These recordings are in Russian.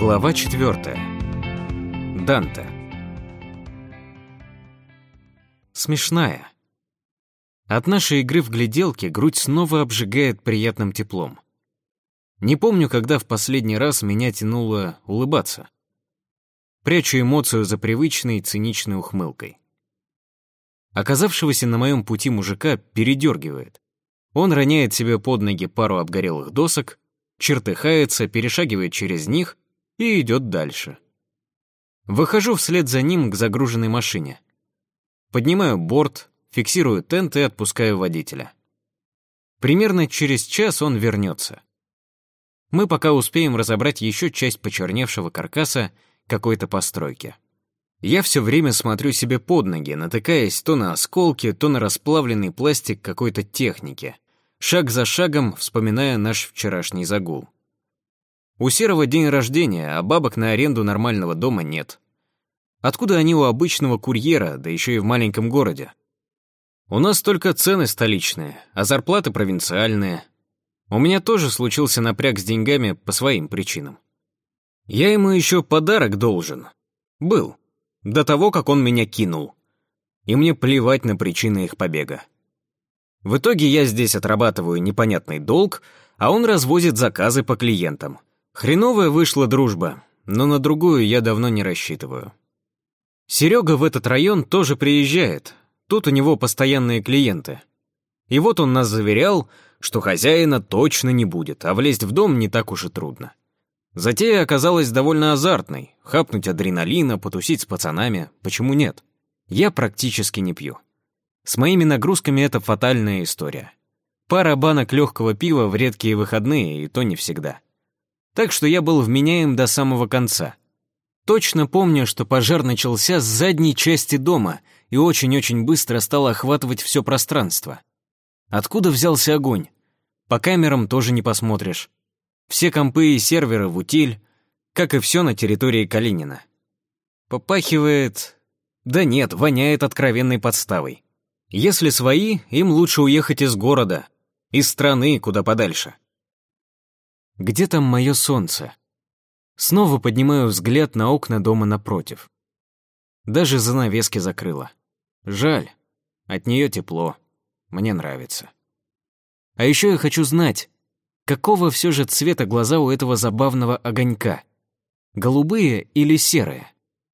Глава 4. Данте. Смешная. От нашей игры в гляделки грудь снова обжигает приятным теплом. Не помню, когда в последний раз меня тянуло улыбаться. Прячу эмоцию за привычной циничной ухмылкой. Оказавшегося на моем пути мужика передергивает. Он роняет себе под ноги пару обгорелых досок, чертыхается, перешагивает через них и идет дальше. Выхожу вслед за ним к загруженной машине. Поднимаю борт, фиксирую тент и отпускаю водителя. Примерно через час он вернется. Мы пока успеем разобрать еще часть почерневшего каркаса какой-то постройки. Я все время смотрю себе под ноги, натыкаясь то на осколки, то на расплавленный пластик какой-то техники, шаг за шагом вспоминая наш вчерашний загул. У Серого день рождения, а бабок на аренду нормального дома нет. Откуда они у обычного курьера, да еще и в маленьком городе? У нас только цены столичные, а зарплаты провинциальные. У меня тоже случился напряг с деньгами по своим причинам. Я ему еще подарок должен. Был. До того, как он меня кинул. И мне плевать на причины их побега. В итоге я здесь отрабатываю непонятный долг, а он развозит заказы по клиентам. Хреновая вышла дружба, но на другую я давно не рассчитываю. Серега в этот район тоже приезжает. Тут у него постоянные клиенты. И вот он нас заверял, что хозяина точно не будет, а влезть в дом не так уж и трудно. Затея оказалась довольно азартной. Хапнуть адреналина, потусить с пацанами. Почему нет? Я практически не пью. С моими нагрузками это фатальная история. Пара банок легкого пива в редкие выходные, и то не всегда. Так что я был вменяем до самого конца. Точно помню, что пожар начался с задней части дома и очень-очень быстро стал охватывать все пространство. Откуда взялся огонь? По камерам тоже не посмотришь. Все компы и серверы в утиль, как и все на территории Калинина. Попахивает... Да нет, воняет откровенной подставой. Если свои, им лучше уехать из города, из страны куда подальше. Где там мое солнце? Снова поднимаю взгляд на окна дома напротив. Даже занавески закрыла. Жаль, от нее тепло. Мне нравится. А еще я хочу знать, какого все же цвета глаза у этого забавного огонька? Голубые или серые?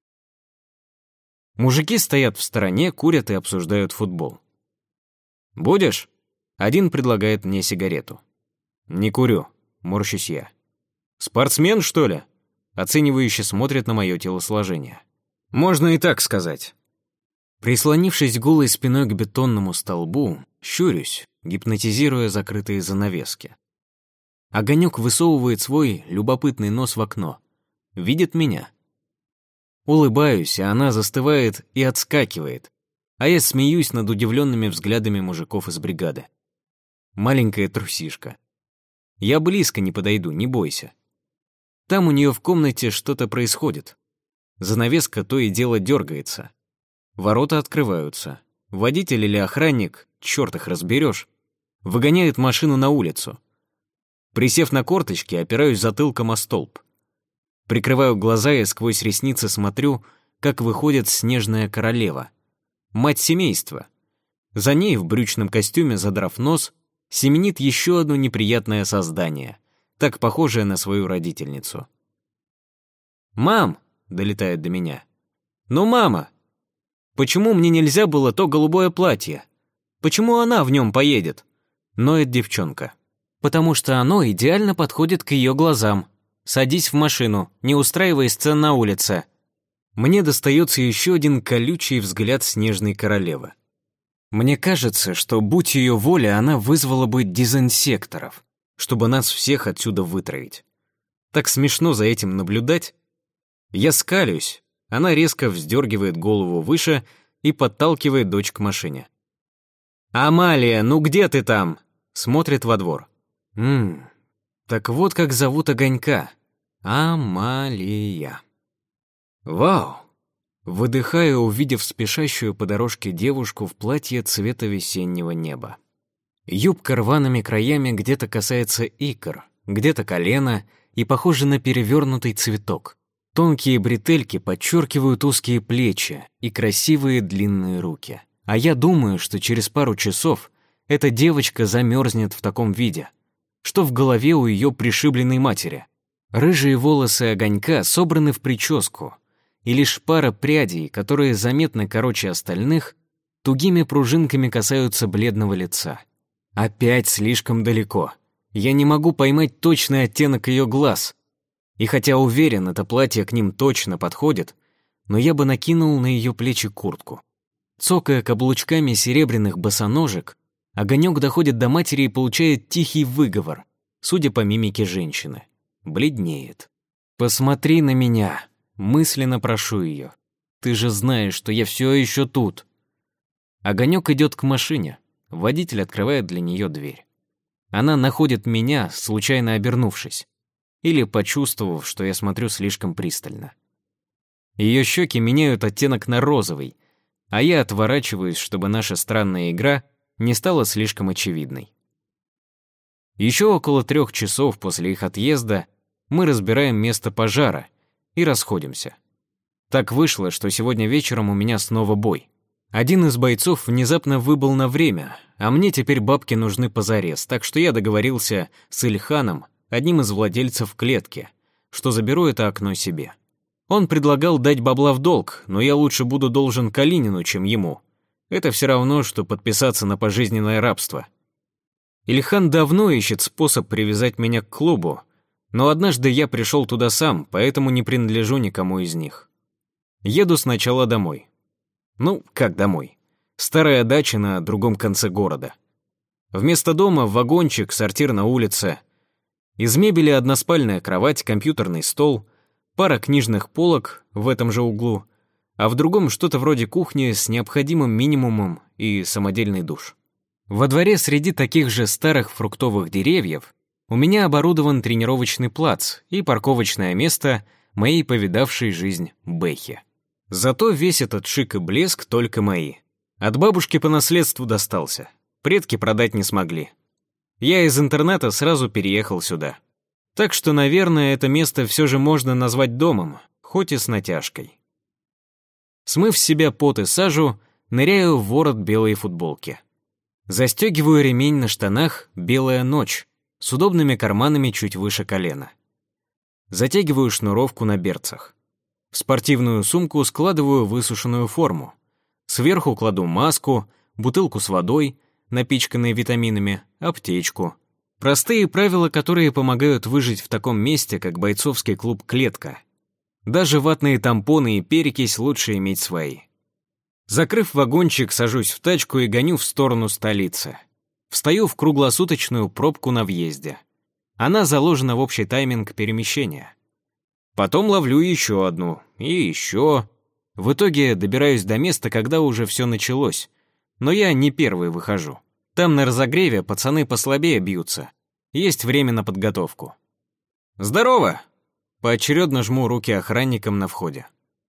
Мужики стоят в стороне, курят и обсуждают футбол. «Будешь?» Один предлагает мне сигарету. «Не курю», морщусь я. «Спортсмен, что ли?» Оценивающе смотрит на мое телосложение. «Можно и так сказать». Прислонившись голой спиной к бетонному столбу, щурюсь, гипнотизируя закрытые занавески. Огонек высовывает свой любопытный нос в окно. Видит меня. Улыбаюсь, а она застывает и отскакивает, а я смеюсь над удивленными взглядами мужиков из бригады. Маленькая трусишка. Я близко не подойду, не бойся. Там у нее в комнате что-то происходит. Занавеска то и дело дергается. Ворота открываются. Водитель или охранник, черт их разберешь, выгоняет машину на улицу. Присев на корточки, опираюсь затылком о столб. Прикрываю глаза и сквозь ресницы смотрю, как выходит снежная королева. Мать семейства. За ней в брючном костюме, задрав нос, семенит еще одно неприятное создание, так похожее на свою родительницу. «Мам!» — долетает до меня. «Ну, мама! Почему мне нельзя было то голубое платье? Почему она в нем поедет?» Ноет девчонка. «Потому что оно идеально подходит к ее глазам. Садись в машину, не устраивай сцен на улице». Мне достается еще один колючий взгляд снежной королевы. Мне кажется, что, будь ее воля, она вызвала бы дезинсекторов, чтобы нас всех отсюда вытравить. Так смешно за этим наблюдать. Я скалюсь, она резко вздергивает голову выше и подталкивает дочь к машине. «Амалия, ну где ты там?» Смотрит во двор. Так вот как зовут огонька. Амалия. Вау! Выдыхаю, увидев спешащую по дорожке девушку в платье цвета весеннего неба. Юбка рваными краями где-то касается икр, где-то колена и похожа на перевернутый цветок. Тонкие бретельки подчеркивают узкие плечи и красивые длинные руки. А я думаю, что через пару часов эта девочка замерзнет в таком виде. Что в голове у ее пришибленной матери? Рыжие волосы Огонька собраны в прическу, и лишь пара прядей, которые заметно короче остальных, тугими пружинками касаются бледного лица. Опять слишком далеко. Я не могу поймать точный оттенок ее глаз. И хотя уверен, это платье к ним точно подходит, но я бы накинул на ее плечи куртку. Цокая каблучками серебряных босоножек, Огонек доходит до матери и получает тихий выговор, судя по мимике женщины. Бледнеет. «Посмотри на меня!» Мысленно прошу ее. «Ты же знаешь, что я все еще тут!» Огонек идет к машине. Водитель открывает для нее дверь. Она находит меня, случайно обернувшись, или почувствовав, что я смотрю слишком пристально. Ее щеки меняют оттенок на розовый, а я отворачиваюсь, чтобы наша странная игра не стала слишком очевидной. Еще около 3 часов после их отъезда мы разбираем место пожара и расходимся. Так вышло, что сегодня вечером у меня снова бой. Один из бойцов внезапно выбыл на время, а мне теперь бабки нужны позарез, так что я договорился с Ильханом, одним из владельцев клетки, что заберу это окно себе. Он предлагал дать бабла в долг, но я лучше буду должен Калинину, чем ему. Это все равно, что подписаться на пожизненное рабство. Ильхан давно ищет способ привязать меня к клубу, но однажды я пришел туда сам, поэтому не принадлежу никому из них. Еду сначала домой. Ну, как домой? Старая дача на другом конце города. Вместо дома вагончик, сортир на улице. Из мебели односпальная кровать, компьютерный стол, пара книжных полок в этом же углу, а в другом что-то вроде кухни с необходимым минимумом и самодельный душ. Во дворе среди таких же старых фруктовых деревьев у меня оборудован тренировочный плац и парковочное место моей повидавшей жизнь Бэхи. Зато весь этот шик и блеск только мои. От бабушки по наследству достался. Предки продать не смогли. Я из интерната сразу переехал сюда. Так что, наверное, это место все же можно назвать домом, хоть и с натяжкой. Смыв с себя пот и сажу, ныряю в ворот белой футболки. Застегиваю ремень на штанах «Белая ночь» с удобными карманами чуть выше колена. Затягиваю шнуровку на берцах. В спортивную сумку складываю высушенную форму. Сверху кладу маску, бутылку с водой, напичканной витаминами, аптечку. Простые правила, которые помогают выжить в таком месте, как бойцовский клуб «Клетка». Даже ватные тампоны и перекись лучше иметь свои. Закрыв вагончик, сажусь в тачку и гоню в сторону столицы. Встаю в круглосуточную пробку на въезде. Она заложена в общий тайминг перемещения. Потом ловлю еще одну, и еще. В итоге добираюсь до места, когда уже все началось. Но я не первый выхожу. Там на разогреве пацаны послабее бьются. Есть время на подготовку. «Здорово!» Поочередно жму руки охранникам на входе.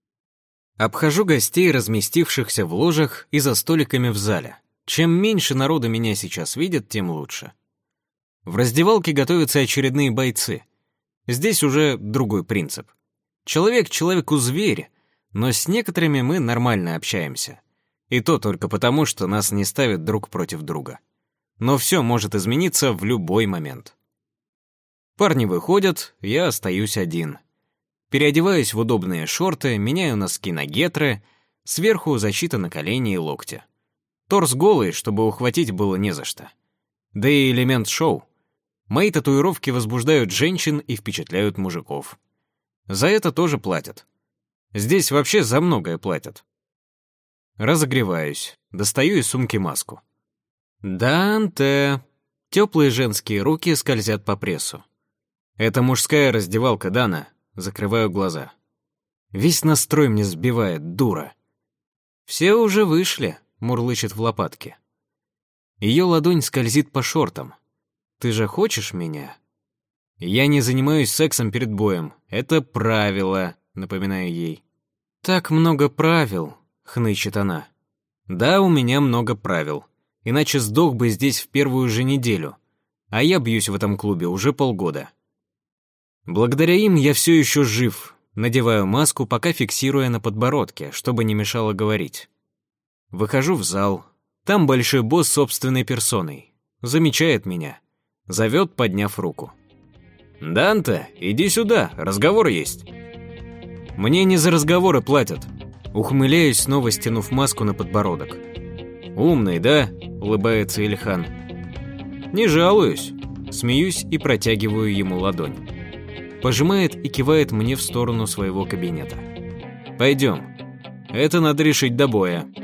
Обхожу гостей, разместившихся в ложах и за столиками в зале. Чем меньше народу меня сейчас видят, тем лучше. В раздевалке готовятся очередные бойцы. Здесь уже другой принцип. Человек человеку зверь, но с некоторыми мы нормально общаемся. И то только потому, что нас не ставят друг против друга. Но все может измениться в любой момент. Парни выходят, я остаюсь один. Переодеваюсь в удобные шорты, меняю носки на гетры, сверху защита на колени и локти. Торс голый, чтобы ухватить было не за что. Да и элемент шоу. Мои татуировки возбуждают женщин и впечатляют мужиков. За это тоже платят. Здесь вообще за многое платят. Разогреваюсь, достаю из сумки маску. Данте. Теплые женские руки скользят по прессу. Это мужская раздевалка, Дана. Закрываю глаза. Весь настрой мне сбивает, дура. Все уже вышли, мурлычет в лопатке. Ее ладонь скользит по шортам. Ты же хочешь меня? Я не занимаюсь сексом перед боем. Это правило, напоминаю ей. Так много правил, хнычет она. Да, у меня много правил. Иначе сдох бы здесь в первую же неделю. А я бьюсь в этом клубе уже полгода. Благодаря им я все еще жив. Надеваю маску, пока фиксируя на подбородке, чтобы не мешало говорить. Выхожу в зал. Там большой босс собственной персоной. Замечает меня. Зовет, подняв руку. «Данте, иди сюда, разговор есть». Мне не за разговоры платят. Ухмыляюсь, снова стянув маску на подбородок. «Умный, да?» — улыбается Ильхан. «Не жалуюсь». Смеюсь и протягиваю ему ладонь. Пожимает и кивает мне в сторону своего кабинета. «Пойдем. Это надо решить до боя».